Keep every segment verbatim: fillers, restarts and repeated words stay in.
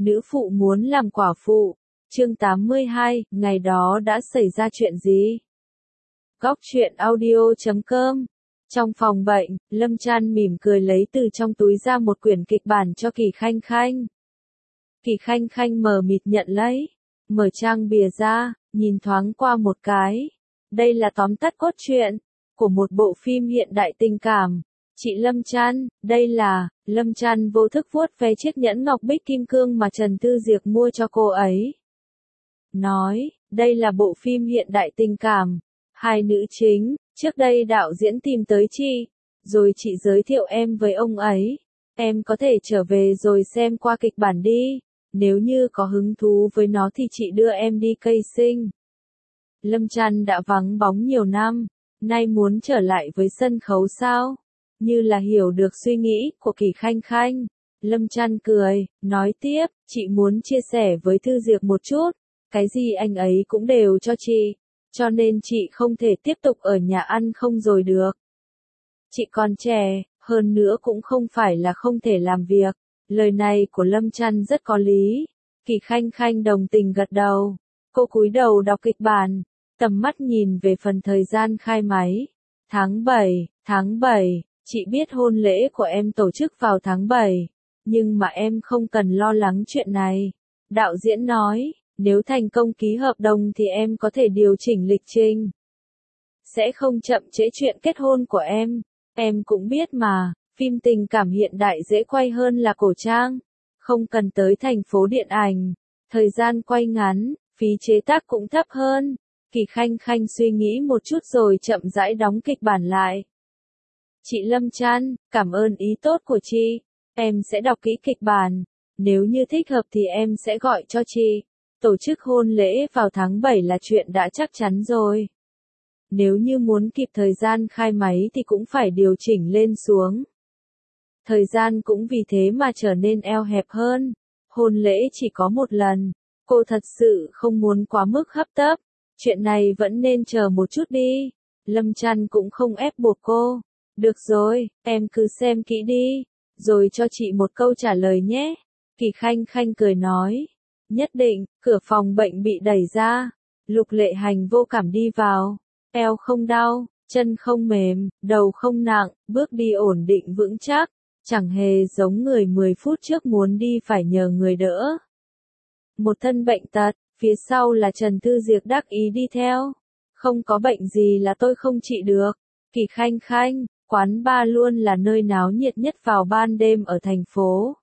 Nữ phụ muốn làm quả phụ. Chương tám mươi hai, ngày đó đã xảy ra chuyện gì? Góc truyện audio chấm com. Trong phòng bệnh, Lâm Trăn mỉm cười lấy từ trong túi ra một quyển kịch bản cho Kỳ Khanh Khanh. Kỳ Khanh Khanh mờ mịt nhận lấy, mở trang bìa ra, nhìn thoáng qua một cái. Đây là tóm tắt cốt truyện của một bộ phim hiện đại tình cảm. Chị Lâm Trăn, đây là, Lâm Trăn vô thức vuốt ve chiếc nhẫn ngọc bích kim cương mà Trần Tư Diệc mua cho cô ấy. Nói, đây là bộ phim hiện đại tình cảm. Hai nữ chính, trước đây đạo diễn tìm tới chị, rồi chị giới thiệu em với ông ấy. Em có thể trở về rồi xem qua kịch bản đi, nếu như có hứng thú với nó thì chị đưa em đi cây sinh. Lâm Trăn đã vắng bóng nhiều năm, nay muốn trở lại với sân khấu sao? Như là hiểu được suy nghĩ của Kỳ Khanh Khanh. Lâm Trăn cười, nói tiếp, chị muốn chia sẻ với Thư Diệc một chút, cái gì anh ấy cũng đều cho chị, cho nên chị không thể tiếp tục ở nhà ăn không rồi được. Chị còn trẻ, hơn nữa cũng không phải là không thể làm việc. Lời này của Lâm Trăn rất có lý. Kỳ Khanh Khanh đồng tình gật đầu. Cô cúi đầu đọc kịch bản, tầm mắt nhìn về phần thời gian khai máy. Tháng bảy, tháng bảy, chị biết hôn lễ của em tổ chức vào tháng bảy, nhưng mà em không cần lo lắng chuyện này. Đạo diễn nói, nếu thành công ký hợp đồng thì em có thể điều chỉnh lịch trình. Sẽ không chậm trễ chuyện kết hôn của em. Em cũng biết mà, phim tình cảm hiện đại dễ quay hơn là cổ trang. Không cần tới thành phố điện ảnh. Thời gian quay ngắn, phí chế tác cũng thấp hơn. Kỳ Khanh Khanh suy nghĩ một chút rồi chậm rãi đóng kịch bản lại. Chị Lâm Trăn, cảm ơn ý tốt của chị. Em sẽ đọc kỹ kịch bản. Nếu như thích hợp thì em sẽ gọi cho chị. Tổ chức hôn lễ vào tháng bảy là chuyện đã chắc chắn rồi. Nếu như muốn kịp thời gian khai máy thì cũng phải điều chỉnh lên xuống. Thời gian cũng vì thế mà trở nên eo hẹp hơn. Hôn lễ chỉ có một lần. Cô thật sự không muốn quá mức hấp tấp. Chuyện này vẫn nên chờ một chút đi. Lâm Trăn cũng không ép buộc cô. Được rồi, em cứ xem kỹ đi, rồi cho chị một câu trả lời nhé. Kỳ Khanh Khanh cười nói. Nhất định. Cửa phòng bệnh bị đẩy ra. Lục Lệ Hành vô cảm đi vào. Eo không đau, chân không mềm, đầu không nặng, bước đi ổn định vững chắc. Chẳng hề giống người mười phút trước muốn đi phải nhờ người đỡ. Một thân bệnh tật, phía sau là Trần Tư Diệc đắc ý đi theo. Không có bệnh gì là tôi không trị được. Kỳ Khanh Khanh, quán bar luôn là nơi náo nhiệt nhất vào ban đêm ở thành phố.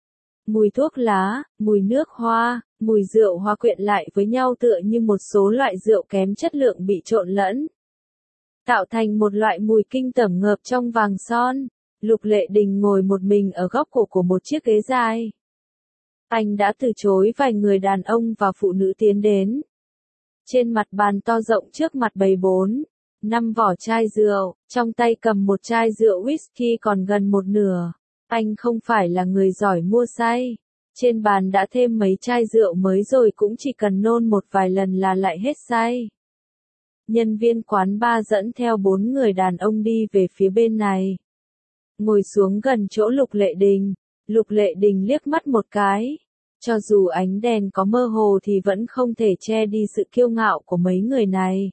Mùi thuốc lá, mùi nước hoa, mùi rượu hòa quyện lại với nhau tựa như một số loại rượu kém chất lượng bị trộn lẫn. Tạo thành một loại mùi kinh tởm ngợp trong vàng son. Lục Lệ Đình ngồi một mình ở góc cổ của một chiếc ghế dài. Anh đã từ chối vài người đàn ông và phụ nữ tiến đến. Trên mặt bàn to rộng trước mặt bày bốn, năm vỏ chai rượu, trong tay cầm một chai rượu whisky còn gần một nửa. Anh không phải là người giỏi mua say. Trên bàn đã thêm mấy chai rượu mới rồi cũng chỉ cần nôn một vài lần là lại hết say. Nhân viên quán bar dẫn theo bốn người đàn ông đi về phía bên này. Ngồi xuống gần chỗ Lục Lệ Đình. Lục Lệ Đình liếc mắt một cái. Cho dù ánh đèn có mơ hồ thì vẫn không thể che đi sự kiêu ngạo của mấy người này.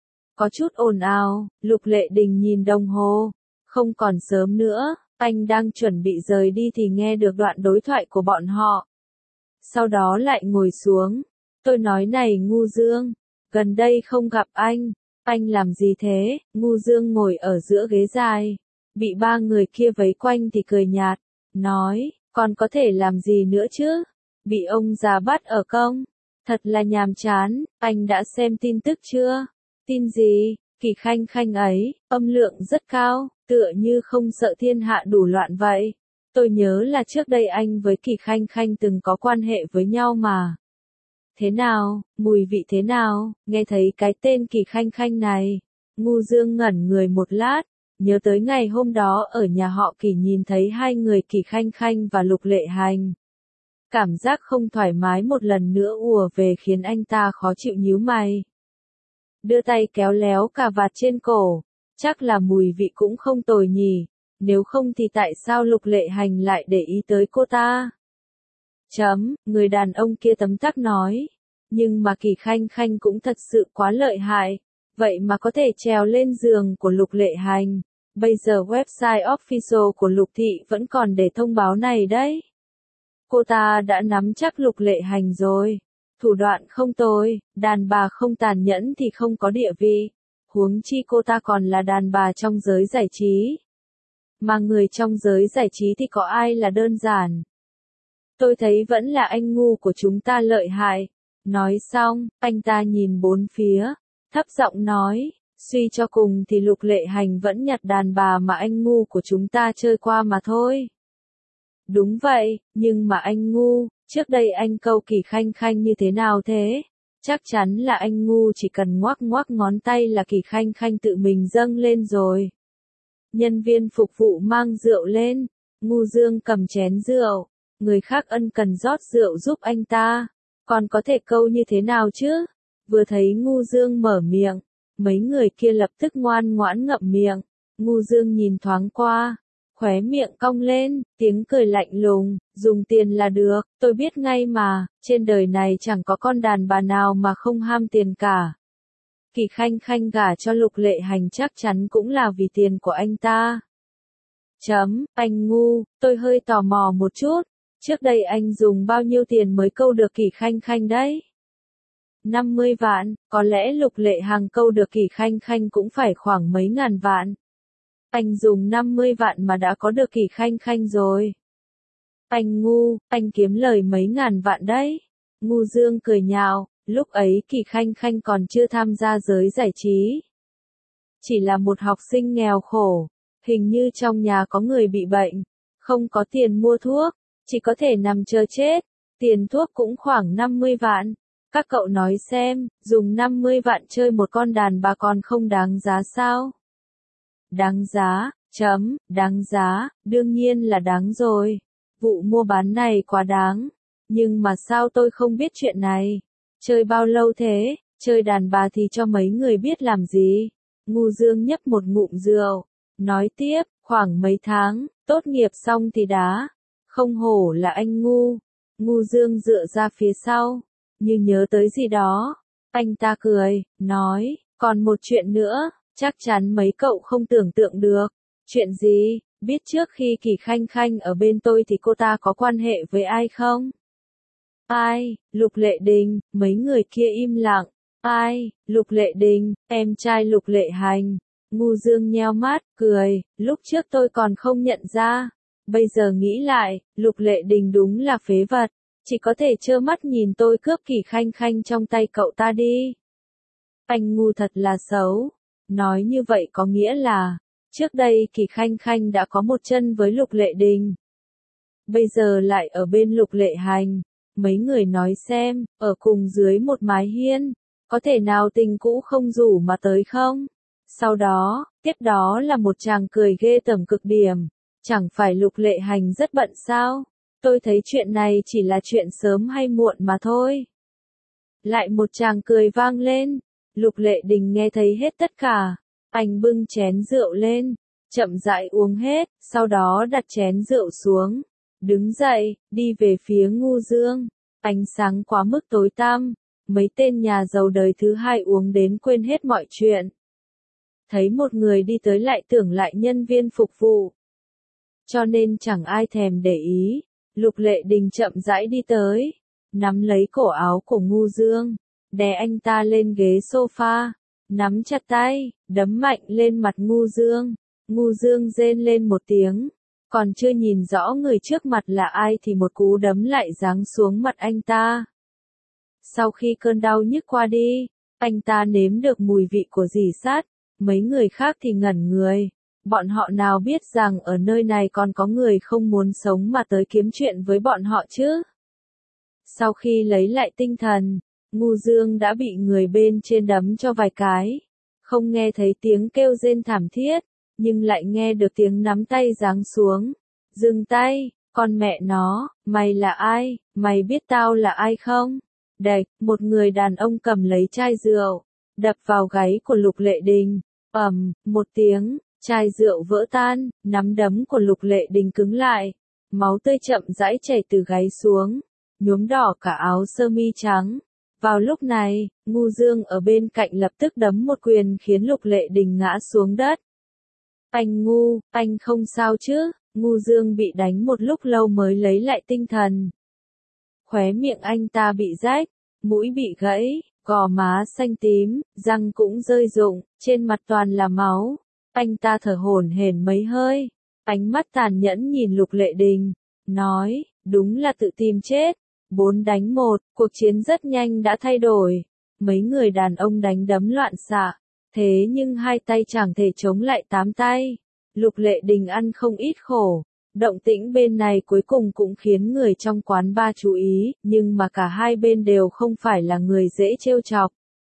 Có chút ồn ào, Lục Lệ Đình nhìn đồng hồ. Không còn sớm nữa. Anh đang chuẩn bị rời đi thì nghe được đoạn đối thoại của bọn họ. Sau đó lại ngồi xuống. Tôi nói này Ngu Dương, gần đây không gặp anh, anh làm gì thế? Ngu Dương ngồi ở giữa ghế dài, bị ba người kia vây quanh thì cười nhạt, nói, còn có thể làm gì nữa chứ? Bị ông già bắt ở công, thật là nhàm chán. Anh đã xem tin tức chưa? Tin gì? Kỳ Khanh Khanh ấy, âm lượng rất cao, tựa như không sợ thiên hạ đủ loạn vậy. Tôi nhớ là trước đây anh với Kỳ Khanh Khanh từng có quan hệ với nhau mà. Thế nào, mùi vị thế nào? Nghe thấy cái tên Kỳ Khanh Khanh này, Ngu Dương ngẩn người một lát, nhớ tới ngày hôm đó ở nhà họ Kỳ nhìn thấy hai người Kỳ Khanh Khanh và Lục Lệ Hành. Cảm giác không thoải mái một lần nữa ùa về khiến anh ta khó chịu nhíu mày. Đưa tay kéo léo cà vạt trên cổ, chắc là mùi vị cũng không tồi nhỉ, nếu không thì tại sao Lục Lệ Hành lại để ý tới cô ta? Chấm, người đàn ông kia tấm tắc nói. Nhưng mà Kỳ Khanh Khanh cũng thật sự quá lợi hại. Vậy mà có thể trèo lên giường của Lục Lệ Hành. Bây giờ website official của Lục Thị vẫn còn để thông báo này đấy. Cô ta đã nắm chắc Lục Lệ Hành rồi. Thủ đoạn không tồi, đàn bà không tàn nhẫn thì không có địa vị. Huống chi cô ta còn là đàn bà trong giới giải trí. Mà người trong giới giải trí thì có ai là đơn giản. Tôi thấy vẫn là anh ngu của chúng ta lợi hại. Nói xong, anh ta nhìn bốn phía, thấp giọng nói, suy cho cùng thì Lục Lệ Hành vẫn nhặt đàn bà mà anh ngu của chúng ta chơi qua mà thôi. Đúng vậy, nhưng mà anh ngu, trước đây anh câu Kỳ Khanh Khanh như thế nào thế? Chắc chắn là anh ngu chỉ cần ngoắc ngoắc ngón tay là Kỳ Khanh Khanh tự mình dâng lên rồi. Nhân viên phục vụ mang rượu lên, Ngu Dương cầm chén rượu, người khác ân cần rót rượu giúp anh ta, còn có thể câu như thế nào chứ? Vừa thấy Ngu Dương mở miệng, mấy người kia lập tức ngoan ngoãn ngậm miệng, Ngu Dương nhìn thoáng qua, khóe miệng cong lên, tiếng cười lạnh lùng, dùng tiền là được, tôi biết ngay mà, trên đời này chẳng có con đàn bà nào mà không ham tiền cả. Kỳ Khanh Khanh gả cho Lục Lệ Hành chắc chắn cũng là vì tiền của anh ta. Chấm, anh ngu, tôi hơi tò mò một chút, trước đây anh dùng bao nhiêu tiền mới câu được Kỳ Khanh Khanh đấy? năm mươi vạn, có lẽ Lục Lệ Hằng câu được Kỳ Khanh Khanh cũng phải khoảng mấy ngàn vạn. Anh dùng năm mươi vạn mà đã có được Kỳ Khanh Khanh rồi. Anh ngu, anh kiếm lời mấy ngàn vạn đấy. Ngu Dương cười nhạo, lúc ấy Kỳ Khanh Khanh còn chưa tham gia giới giải trí. Chỉ là một học sinh nghèo khổ, hình như trong nhà có người bị bệnh, không có tiền mua thuốc, chỉ có thể nằm chờ chết, tiền thuốc cũng khoảng năm mươi vạn. Các cậu nói xem, dùng năm mươi vạn chơi một con đàn bà còn không đáng giá sao? Đáng giá, chấm, đáng giá, đương nhiên là đáng rồi. Vụ mua bán này quá đáng. Nhưng mà sao tôi không biết chuyện này? Chơi bao lâu thế? Chơi đàn bà thì cho mấy người biết làm gì? Ngu Dương nhấp một ngụm rượu, nói tiếp, khoảng mấy tháng, tốt nghiệp xong thì đá. Không hổ là anh ngu. Ngu Dương dựa ra phía sau, như nhớ tới gì đó. Anh ta cười, nói, còn một chuyện nữa. Chắc chắn mấy cậu không tưởng tượng được. Chuyện gì? Biết trước khi Kỳ Khanh Khanh ở bên tôi thì cô ta có quan hệ với ai không? Ai? Lục Lệ Đình. Mấy người kia im lặng. Ai? Lục Lệ Đình, em trai Lục Lệ Hành. Ngu Dương nheo mắt, cười, lúc trước tôi còn không nhận ra. Bây giờ nghĩ lại, Lục Lệ Đình đúng là phế vật. Chỉ có thể trơ mắt nhìn tôi cướp Kỳ Khanh Khanh trong tay cậu ta đi. Anh ngu thật là xấu. Nói như vậy có nghĩa là, trước đây Kỳ Khanh Khanh đã có một chân với Lục Lệ Đình. Bây giờ lại ở bên Lục Lệ Hành. Mấy người nói xem, ở cùng dưới một mái hiên, có thể nào tình cũ không rủ mà tới không? Sau đó, tiếp đó là một chàng cười ghê tởm cực điểm. Chẳng phải Lục Lệ Hành rất bận sao? Tôi thấy chuyện này chỉ là chuyện sớm hay muộn mà thôi. Lại một chàng cười vang lên. Lục Lệ Đình nghe thấy hết tất cả. Anh bưng chén rượu lên, chậm rãi uống hết, sau đó đặt chén rượu xuống. Đứng dậy, đi về phía Ngu Dương. Ánh sáng quá mức tối tăm. Mấy tên nhà giàu đời thứ hai uống đến quên hết mọi chuyện. Thấy một người đi tới lại tưởng lại nhân viên phục vụ. Cho nên chẳng ai thèm để ý. Lục Lệ Đình chậm rãi đi tới, nắm lấy cổ áo của Ngu Dương, đè anh ta lên ghế sofa, nắm chặt tay, đấm mạnh lên mặt Ngu Dương. Ngu Dương rên lên một tiếng, còn chưa nhìn rõ người trước mặt là ai thì một cú đấm lại giáng xuống mặt anh ta. Sau khi cơn đau nhức qua đi, anh ta nếm được mùi vị của rỉ sắt, mấy người khác thì ngẩn người. Bọn họ nào biết rằng ở nơi này còn có người không muốn sống mà tới kiếm chuyện với bọn họ chứ? Sau khi lấy lại tinh thần, Ngu Dương đã bị người bên trên đấm cho vài cái. Không nghe thấy tiếng kêu rên thảm thiết, nhưng lại nghe được tiếng nắm tay giáng xuống. Dừng tay, con mẹ nó, mày là ai, mày biết tao là ai không? Đạch, một người đàn ông cầm lấy chai rượu, đập vào gáy của Lục Lệ Đình. Ầm, một tiếng. Chai rượu vỡ tan, nắm đấm của Lục Lệ Đình cứng lại, máu tươi chậm rãi chảy từ gáy xuống, nhuốm đỏ cả áo sơ mi trắng. Vào lúc này, Ngu Dương ở bên cạnh lập tức đấm một quyền khiến Lục Lệ Đình ngã xuống đất. Anh Ngu, anh không sao chứ? Ngu Dương bị đánh một lúc lâu mới lấy lại tinh thần. Khóe miệng anh ta bị rách, mũi bị gãy, gò má xanh tím, răng cũng rơi rụng, trên mặt toàn là máu. Anh ta thở hổn hển mấy hơi, ánh mắt tàn nhẫn nhìn Lục Lệ Đình, nói, đúng là tự tìm chết. Bốn đánh một, cuộc chiến rất nhanh đã thay đổi. Mấy người đàn ông đánh đấm loạn xạ, thế nhưng hai tay chẳng thể chống lại tám tay. Lục Lệ Đình ăn không ít khổ. Động tĩnh bên này cuối cùng cũng khiến người trong quán bar chú ý, nhưng mà cả hai bên đều không phải là người dễ trêu chọc.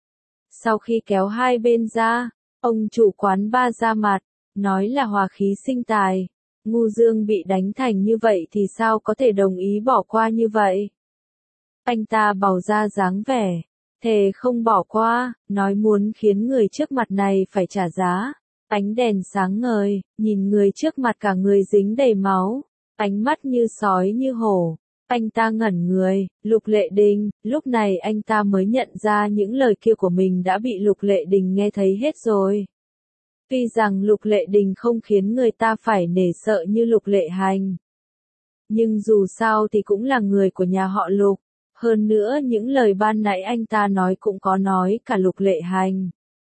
Sau khi kéo hai bên ra, ông chủ quán bar ra mặt, nói là hòa khí sinh tài. Ngu Dương bị đánh thành như vậy thì sao có thể đồng ý bỏ qua như vậy? Anh ta bày ra dáng vẻ, thề không bỏ qua, nói muốn khiến người trước mặt này phải trả giá. Ánh đèn sáng ngời, nhìn người trước mặt cả người dính đầy máu, ánh mắt như sói như hổ. Anh ta ngẩn người, Lục Lệ Đình, lúc này anh ta mới nhận ra những lời kia của mình đã bị Lục Lệ Đình nghe thấy hết rồi. Tuy rằng Lục Lệ Đình không khiến người ta phải nể sợ như Lục Lệ Hành, nhưng dù sao thì cũng là người của nhà họ Lục. Hơn nữa những lời ban nãy anh ta nói cũng có nói cả Lục Lệ Hành.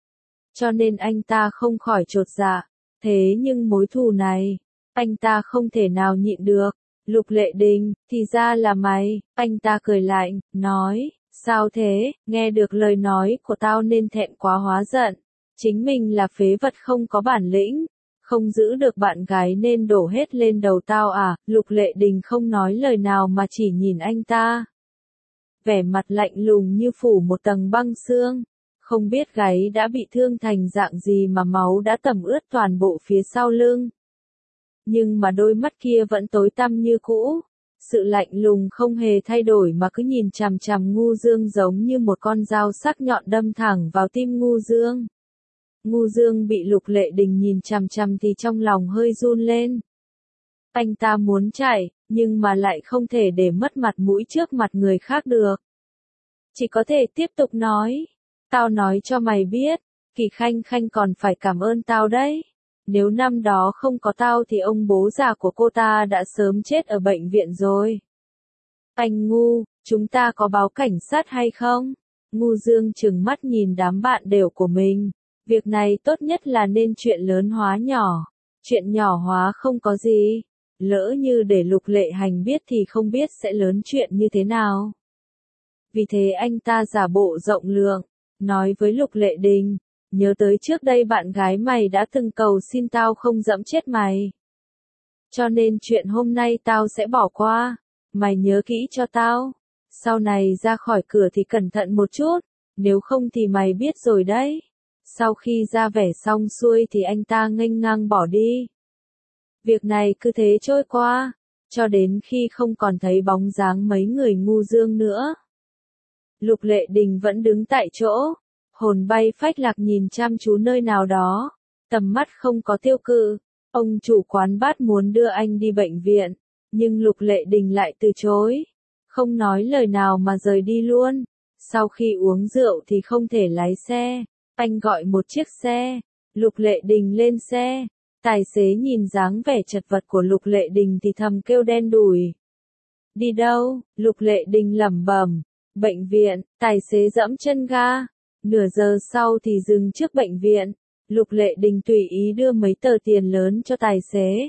Cho nên anh ta không khỏi chột dạ. Thế nhưng mối thù này, anh ta không thể nào nhịn được. Lục Lệ Đình, thì ra là mày. Anh ta cười lạnh, nói, sao thế, nghe được lời nói của tao nên thẹn quá hóa giận. Chính mình là phế vật không có bản lĩnh, không giữ được bạn gái nên đổ hết lên đầu tao à. Lục Lệ Đình không nói lời nào mà chỉ nhìn anh ta. Vẻ mặt lạnh lùng như phủ một tầng băng xương. Không biết gáy đã bị thương thành dạng gì mà máu đã tẩm ướt toàn bộ phía sau lưng. Nhưng mà đôi mắt kia vẫn tối tăm như cũ. Sự lạnh lùng không hề thay đổi mà cứ nhìn chằm chằm Ngu Dương giống như một con dao sắc nhọn đâm thẳng vào tim Ngu Dương. Ngu Dương bị Lục Lệ Đình nhìn chằm chằm thì trong lòng hơi run lên. Anh ta muốn chạy, nhưng mà lại không thể để mất mặt mũi trước mặt người khác được. Chỉ có thể tiếp tục nói. Tao nói cho mày biết, Kỳ Khanh Khanh còn phải cảm ơn tao đấy. Nếu năm đó không có tao thì ông bố già của cô ta đã sớm chết ở bệnh viện rồi. Anh Ngu, chúng ta có báo cảnh sát hay không? Ngu Dương trừng mắt nhìn đám bạn đều của mình. Việc này tốt nhất là nên chuyện lớn hóa nhỏ. Chuyện nhỏ hóa không có gì. Lỡ như để Lục Lệ Hành biết thì không biết sẽ lớn chuyện như thế nào. Vì thế anh ta giả bộ rộng lượng, nói với Lục Lệ Đình, nhớ tới trước đây bạn gái mày đã từng cầu xin tao không dẫm chết mày. Cho nên chuyện hôm nay tao sẽ bỏ qua, mày nhớ kỹ cho tao. Sau này ra khỏi cửa thì cẩn thận một chút, nếu không thì mày biết rồi đấy. Sau khi ra vẻ xong xuôi thì anh ta nghênh ngang bỏ đi. Việc này cứ thế trôi qua, cho đến khi không còn thấy bóng dáng mấy người Ngu Dương nữa. Lục Lệ Đình vẫn đứng tại chỗ, hồn bay phách lạc nhìn chăm chú nơi nào đó, tầm mắt không có tiêu cự. Ông chủ quán bar muốn đưa anh đi bệnh viện, nhưng Lục Lệ Đình lại từ chối, không nói lời nào mà rời đi luôn. Sau khi uống rượu thì không thể lái xe, anh gọi một chiếc xe, Lục Lệ Đình lên xe. Tài xế nhìn dáng vẻ chật vật của Lục Lệ Đình thì thầm kêu đen đủi. Đi đâu? Lục Lệ Đình lẩm bẩm. Bệnh viện. Tài xế dẫm chân ga. Nửa giờ sau thì dừng trước bệnh viện. Lục Lệ Đình tùy ý đưa mấy tờ tiền lớn cho tài xế.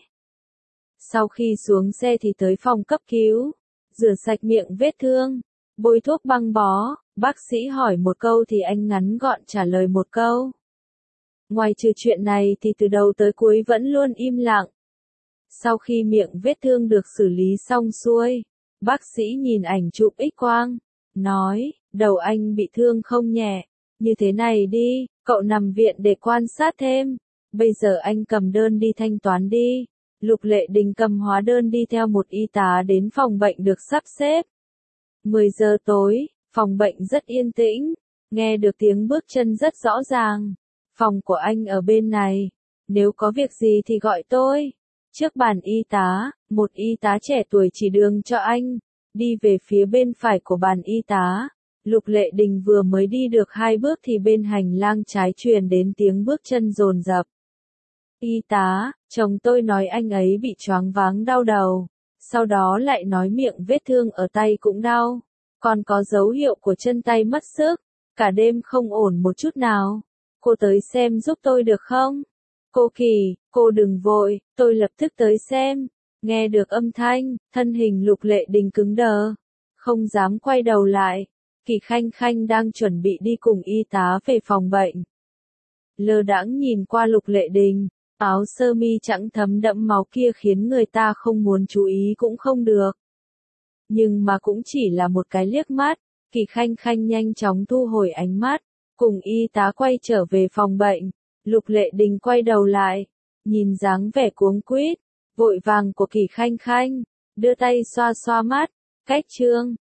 Sau khi xuống xe thì tới phòng cấp cứu, rửa sạch miệng vết thương, bôi thuốc băng bó. Bác sĩ hỏi một câu thì anh ngắn gọn trả lời một câu. Ngoài trừ chuyện này thì từ đầu tới cuối vẫn luôn im lặng. Sau khi miệng vết thương được xử lý xong xuôi, bác sĩ nhìn ảnh chụp X-quang, nói, đầu anh bị thương không nhẹ, như thế này đi, cậu nằm viện để quan sát thêm, bây giờ anh cầm đơn đi thanh toán đi. Lục Lệ Đình cầm hóa đơn đi theo một y tá đến phòng bệnh được sắp xếp. mười giờ tối, phòng bệnh rất yên tĩnh, nghe được tiếng bước chân rất rõ ràng. Phòng của anh ở bên này, nếu có việc gì thì gọi tôi. Trước bàn y tá, một y tá trẻ tuổi chỉ đường cho anh. đi về phía bên phải của bàn y tá. Lục Lệ Đình vừa mới đi được hai bước thì bên hành lang trái truyền đến tiếng bước chân dồn dập. Y tá, chồng tôi nói anh ấy bị choáng váng đau đầu, sau đó lại nói miệng vết thương ở tay cũng đau, còn có dấu hiệu của chân tay mất sức, cả đêm không ổn một chút nào. Cô tới xem giúp tôi được không? Cô Kỳ, cô đừng vội, tôi lập tức tới xem. Nghe được âm thanh, thân hình Lục Lệ Đình cứng đờ, không dám quay đầu lại. Kỳ Khanh Khanh đang chuẩn bị đi cùng y tá về phòng bệnh. Lơ đãng nhìn qua Lục Lệ Đình, áo sơ mi trắng thấm đẫm máu kia khiến người ta không muốn chú ý cũng không được. Nhưng mà cũng chỉ là một cái liếc mắt, Kỳ Khanh Khanh nhanh chóng thu hồi ánh mắt, cùng y tá quay trở về phòng bệnh. Lục Lệ Đình quay đầu lại, nhìn dáng vẻ cuống quýt, vội vàng của Kỳ Khanh Khanh, đưa tay xoa xoa mắt, cách trương.